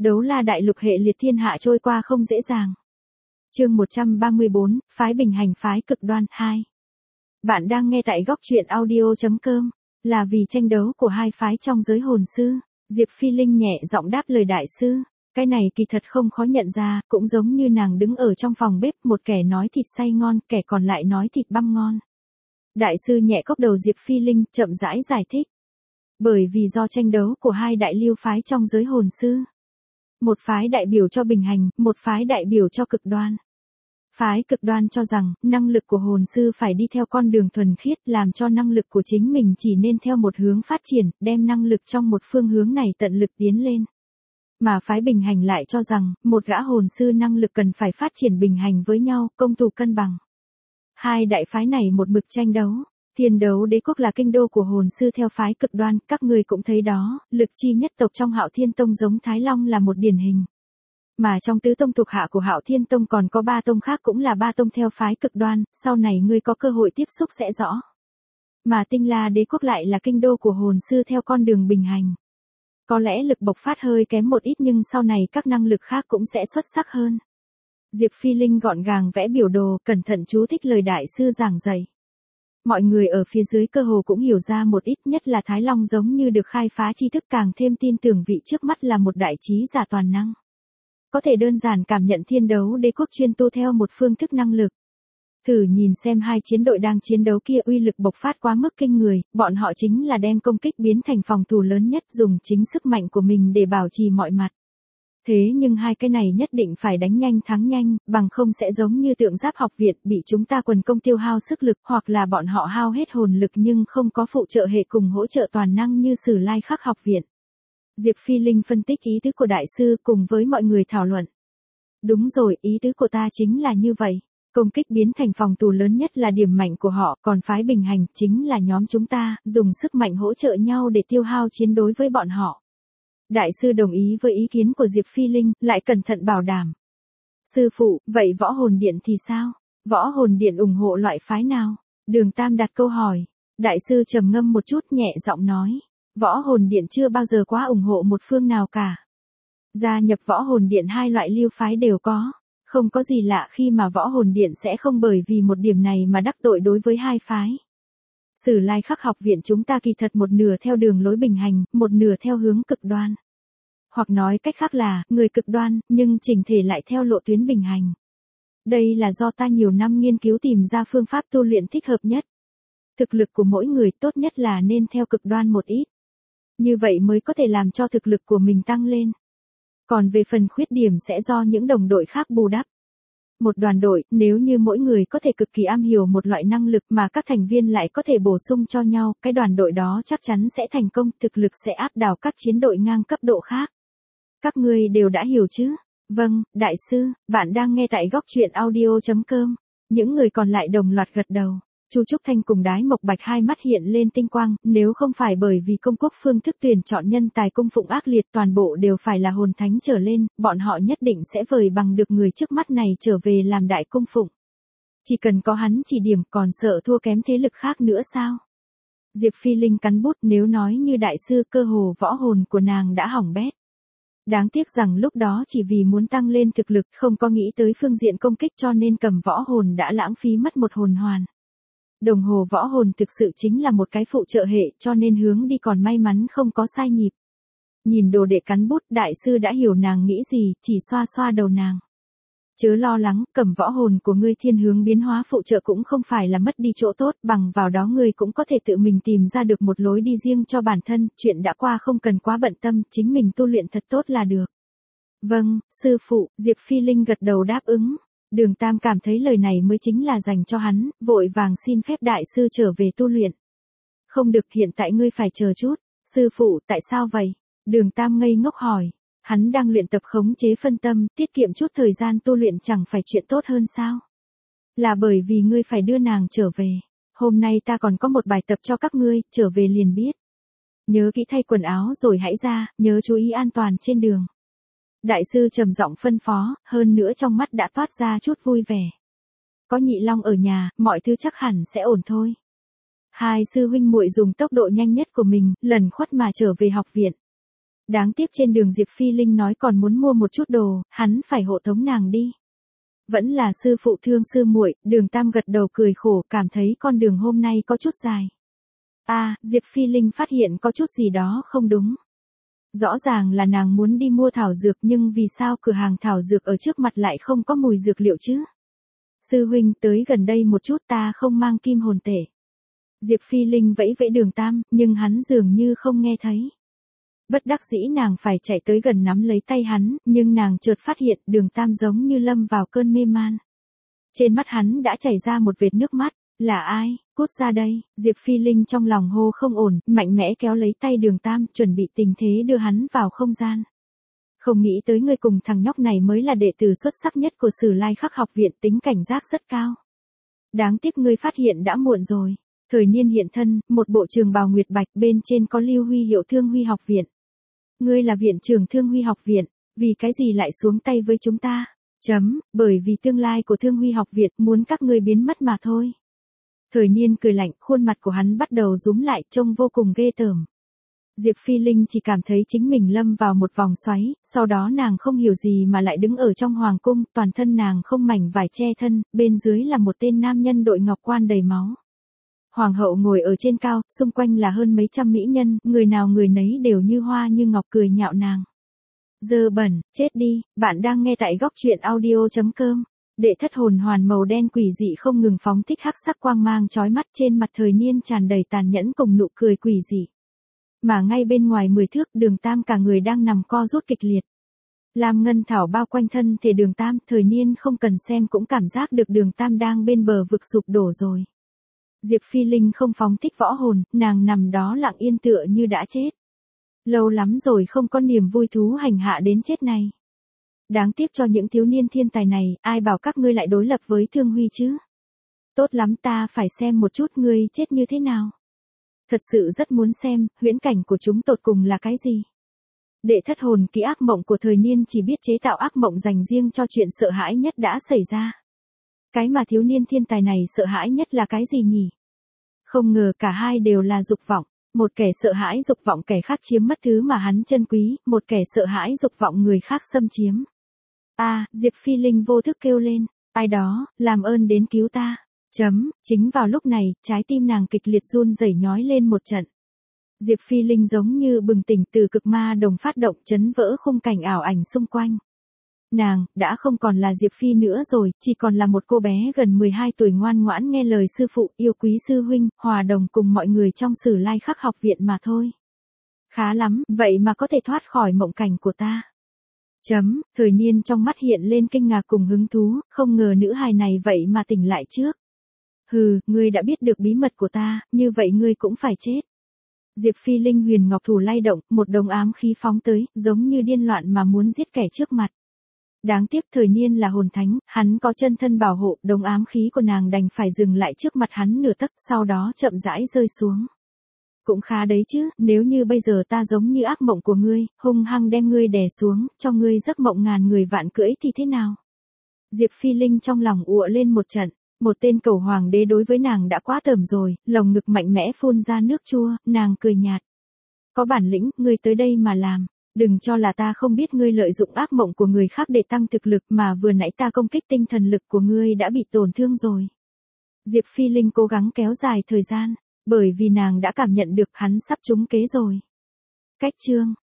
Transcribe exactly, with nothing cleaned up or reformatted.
Đấu la đại lục hệ liệt thiên hạ trôi qua không dễ dàng. Chương một trăm ba mươi bốn, phái bình hành phái cực đoan hai. Bạn đang nghe tại góc truyện audio chấm com, là vì tranh đấu của hai phái trong giới hồn sư. Diệp Phi Linh nhẹ giọng đáp lời đại sư, cái này kỳ thật không khó nhận ra, cũng giống như nàng đứng ở trong phòng bếp, một kẻ nói thịt xay ngon, kẻ còn lại nói thịt băm ngon. Đại sư nhẹ cốc đầu Diệp Phi Linh, chậm rãi giải thích. Bởi vì do tranh đấu của hai đại lưu phái trong giới hồn sư. Một phái đại biểu cho bình hành, một phái đại biểu cho cực đoan. Phái cực đoan cho rằng, năng lực của hồn sư phải đi theo con đường thuần khiết, làm cho năng lực của chính mình chỉ nên theo một hướng phát triển, đem năng lực trong một phương hướng này tận lực tiến lên. Mà phái bình hành lại cho rằng, một gã hồn sư năng lực cần phải phát triển bình hành với nhau, công thủ cân bằng. Hai đại phái này một mực tranh đấu. Thiên đấu đế quốc là kinh đô của hồn sư theo phái cực đoan, các người cũng thấy đó, lực chi nhất tộc trong Hạo Thiên Tông giống Thái Long là một điển hình. Mà trong tứ tông thuộc hạ của Hạo Thiên Tông còn có ba tông khác cũng là ba tông theo phái cực đoan, sau này ngươi có cơ hội tiếp xúc sẽ rõ. Mà Tinh La đế quốc lại là kinh đô của hồn sư theo con đường bình hành. Có lẽ lực bộc phát hơi kém một ít nhưng sau này các năng lực khác cũng sẽ xuất sắc hơn. Diệp Phi Linh gọn gàng vẽ biểu đồ, cẩn thận chú thích lời đại sư giảng dạy. Mọi người ở phía dưới cơ hồ cũng hiểu ra một ít, nhất là Thái Long giống như được khai phá tri thức càng thêm tin tưởng vị trước mắt là một đại trí giả toàn năng. Có thể đơn giản cảm nhận thiên đấu đế quốc chuyên tu theo một phương thức năng lực. Thử nhìn xem hai chiến đội đang chiến đấu kia uy lực bộc phát quá mức kinh người, bọn họ chính là đem công kích biến thành phòng thủ lớn nhất, dùng chính sức mạnh của mình để bảo trì mọi mặt. Thế nhưng hai cái này nhất định phải đánh nhanh thắng nhanh, bằng không sẽ giống như Tượng Giáp học viện bị chúng ta quần công tiêu hao sức lực, hoặc là bọn họ hao hết hồn lực nhưng không có phụ trợ hệ cùng hỗ trợ toàn năng như Sử Lai Khắc học viện. Diệp Phi Linh phân tích ý tứ của đại sư cùng với mọi người thảo luận. Đúng rồi, ý tứ của ta chính là như vậy. Công kích biến thành phòng thủ lớn nhất là điểm mạnh của họ, còn phái bình hành chính là nhóm chúng ta, dùng sức mạnh hỗ trợ nhau để tiêu hao chiến đối với bọn họ. Đại sư đồng ý với ý kiến của Diệp Phi Linh, lại cẩn thận bảo đảm. Sư phụ, vậy võ hồn điện thì sao? Võ hồn điện ủng hộ loại phái nào? Đường Tam đặt câu hỏi. Đại sư trầm ngâm một chút nhẹ giọng nói. Võ hồn điện chưa bao giờ quá ủng hộ một phương nào cả. Gia nhập võ hồn điện hai loại lưu phái đều có. Không có gì lạ khi mà võ hồn điện sẽ không bởi vì một điểm này mà đắc tội đối với hai phái. Sử Lai Khắc học viện chúng ta kỳ thật một nửa theo đường lối bình hành, một nửa theo hướng cực đoan. Hoặc nói cách khác là, người cực đoan, nhưng chỉnh thể lại theo lộ tuyến bình hành. Đây là do ta nhiều năm nghiên cứu tìm ra phương pháp tu luyện thích hợp nhất. Thực lực của mỗi người tốt nhất là nên theo cực đoan một ít. Như vậy mới có thể làm cho thực lực của mình tăng lên. Còn về phần khuyết điểm sẽ do những đồng đội khác bù đắp. Một đoàn đội, nếu như mỗi người có thể cực kỳ am hiểu một loại năng lực mà các thành viên lại có thể bổ sung cho nhau, cái đoàn đội đó chắc chắn sẽ thành công, thực lực sẽ áp đảo các chiến đội ngang cấp độ khác. Các ngươi đều đã hiểu chứ? Vâng, đại sư, bạn đang nghe tại góc truyện audio chấm com. Những người còn lại đồng loạt gật đầu. Chu Trúc Thanh cùng Đái Mộc Bạch hai mắt hiện lên tinh quang, nếu không phải bởi vì công quốc phương thức tuyển chọn nhân tài cung phụng ác liệt toàn bộ đều phải là hồn thánh trở lên, bọn họ nhất định sẽ vời bằng được người trước mắt này trở về làm đại cung phụng. Chỉ cần có hắn chỉ điểm còn sợ thua kém thế lực khác nữa sao? Diệp Phi Linh cắn bút, nếu nói như đại sư cơ hồ võ hồn của nàng đã hỏng bét. Đáng tiếc rằng lúc đó chỉ vì muốn tăng lên thực lực không có nghĩ tới phương diện công kích cho nên cầm võ hồn đã lãng phí mất một hồn hoàn. Đồng hồ võ hồn thực sự chính là một cái phụ trợ hệ cho nên hướng đi còn may mắn không có sai nhịp. Nhìn đồ đệ cắn bút đại sư đã hiểu nàng nghĩ gì, chỉ xoa xoa đầu nàng. Chớ lo lắng, cầm võ hồn của ngươi thiên hướng biến hóa phụ trợ cũng không phải là mất đi chỗ tốt, bằng vào đó ngươi cũng có thể tự mình tìm ra được một lối đi riêng cho bản thân, chuyện đã qua không cần quá bận tâm, chính mình tu luyện thật tốt là được. Vâng, sư phụ, Diệp Phi Linh gật đầu đáp ứng. Đường Tam cảm thấy lời này mới chính là dành cho hắn, vội vàng xin phép đại sư trở về tu luyện. Không được, hiện tại ngươi phải chờ chút. Sư phụ, tại sao vậy? Đường Tam ngây ngốc hỏi. Hắn đang luyện tập khống chế phân tâm, tiết kiệm chút thời gian tu luyện chẳng phải chuyện tốt hơn sao? Là bởi vì ngươi phải đưa nàng trở về. Hôm nay ta còn có một bài tập cho các ngươi, trở về liền biết. Nhớ kỹ thay quần áo rồi hãy ra, nhớ chú ý an toàn trên đường. Đại sư trầm giọng phân phó, hơn nữa trong mắt đã toát ra chút vui vẻ. Có Nhị Long ở nhà, mọi thứ chắc hẳn sẽ ổn thôi. Hai sư huynh muội dùng tốc độ nhanh nhất của mình, lần khuất mà trở về học viện. Đáng tiếc trên đường Diệp Phi Linh nói còn muốn mua một chút đồ, hắn phải hộ tống nàng đi. Vẫn là sư phụ thương sư muội, Đường Tam gật đầu cười khổ, cảm thấy con đường hôm nay có chút dài. A, à, Diệp Phi Linh phát hiện có chút gì đó không đúng. Rõ ràng là nàng muốn đi mua thảo dược nhưng vì sao cửa hàng thảo dược ở trước mặt lại không có mùi dược liệu chứ? Sư huynh tới gần đây một chút, ta không mang kim hồn tể. Diệp Phi Linh vẫy vẫy Đường Tam, nhưng hắn dường như không nghe thấy. Bất đắc dĩ nàng phải chạy tới gần nắm lấy tay hắn, nhưng nàng chợt phát hiện Đường Tam giống như lâm vào cơn mê man. Trên mắt hắn đã chảy ra một vệt nước mắt. Là ai, cút ra đây, Diệp Phi Linh trong lòng hô không ổn, mạnh mẽ kéo lấy tay Đường Tam, chuẩn bị tình thế đưa hắn vào không gian. Không nghĩ tới ngươi cùng thằng nhóc này mới là đệ tử xuất sắc nhất của Sử Lai Khắc học viện, tính cảnh giác rất cao. Đáng tiếc ngươi phát hiện đã muộn rồi. Thời niên hiện thân, một bộ trường bào nguyệt bạch, bên trên có lưu huy hiệu Thương Huy học viện. Ngươi là viện trưởng Thương Huy học viện, vì cái gì lại xuống tay với chúng ta? Chấm, bởi vì tương lai của Thương Huy học viện muốn các ngươi biến mất mà thôi. Thời niên cười lạnh, khuôn mặt của hắn bắt đầu rúm lại, trông vô cùng ghê tởm. Diệp Phi Linh chỉ cảm thấy chính mình lâm vào một vòng xoáy, sau đó nàng không hiểu gì mà lại đứng ở trong hoàng cung, toàn thân nàng không mảnh vải che thân, bên dưới là một tên nam nhân đội ngọc quan đầy máu. Hoàng hậu ngồi ở trên cao, xung quanh là hơn mấy trăm mỹ nhân, người nào người nấy đều như hoa như ngọc cười nhạo nàng. Dơ bẩn, chết đi, bạn đang nghe tại góc truyện audio chấm com. Đệ thất hồn hoàn màu đen quỷ dị không ngừng phóng thích hắc sắc quang mang chói mắt, trên mặt thời niên tràn đầy tàn nhẫn cùng nụ cười quỷ dị. Mà ngay bên ngoài mười thước, Đường Tam cả người đang nằm co rút kịch liệt. Lam ngân thảo bao quanh thân thể Đường Tam, thời niên không cần xem cũng cảm giác được Đường Tam đang bên bờ vực sụp đổ rồi. Diệp Phi Linh không phóng thích võ hồn, nàng nằm đó lặng yên tựa như đã chết. Lâu lắm rồi không có niềm vui thú hành hạ đến chết này. Đáng tiếc cho những thiếu niên thiên tài này, ai bảo các ngươi lại đối lập với Thương Huy chứ? Tốt lắm, ta phải xem một chút ngươi chết như thế nào. Thật sự rất muốn xem, huyễn cảnh của chúng tột cùng là cái gì? Đệ thất hồn ký ác mộng của thời niên chỉ biết chế tạo ác mộng dành riêng cho chuyện sợ hãi nhất đã xảy ra. Cái mà thiếu niên thiên tài này sợ hãi nhất là cái gì nhỉ? Không ngờ cả hai đều là dục vọng. Một kẻ sợ hãi dục vọng kẻ khác chiếm mất thứ mà hắn trân quý, một kẻ sợ hãi dục vọng người khác xâm chiếm. A, à, Diệp Phi Linh vô thức kêu lên, ai đó, làm ơn đến cứu ta. Chấm, chính vào lúc này, trái tim nàng kịch liệt run rẩy nhói lên một trận. Diệp Phi Linh giống như bừng tỉnh từ cực ma đồng phát động, chấn vỡ khung cảnh ảo ảnh xung quanh. Nàng, đã không còn là Diệp Phi nữa rồi, chỉ còn là một cô bé gần mười hai tuổi ngoan ngoãn nghe lời sư phụ, yêu quý sư huynh, hòa đồng cùng mọi người trong Sử Lai Khắc học viện mà thôi. Khá lắm, vậy mà có thể thoát khỏi mộng cảnh của ta. Chấm, thời niên trong mắt hiện lên kinh ngạc cùng hứng thú, không ngờ nữ hài này vậy mà tỉnh lại trước. Hừ, ngươi đã biết được bí mật của ta, như vậy ngươi cũng phải chết. Diệp Phi Linh huyền ngọc thủ lay động, một đồng ám khí phóng tới, giống như điên loạn mà muốn giết kẻ trước mặt. Đáng tiếc thời niên là hồn thánh, hắn có chân thân bảo hộ, đồng ám khí của nàng đành phải dừng lại trước mặt hắn nửa tấc, sau đó chậm rãi rơi xuống. Cũng khá đấy chứ, nếu như bây giờ ta giống như ác mộng của ngươi, hung hăng đem ngươi đè xuống, cho ngươi giấc mộng ngàn người vạn cưỡi thì thế nào? Diệp Phi Linh trong lòng ùa lên một trận, một tên cầu hoàng đế đối với nàng đã quá tởm rồi, lồng ngực mạnh mẽ phun ra nước chua, nàng cười nhạt. Có bản lĩnh, ngươi tới đây mà làm. Đừng cho là ta không biết ngươi lợi dụng ác mộng của người khác để tăng thực lực, mà vừa nãy ta công kích tinh thần lực của ngươi đã bị tổn thương rồi. Diệp Phi Linh cố gắng kéo dài thời gian, bởi vì nàng đã cảm nhận được hắn sắp trúng kế rồi. Cách chương,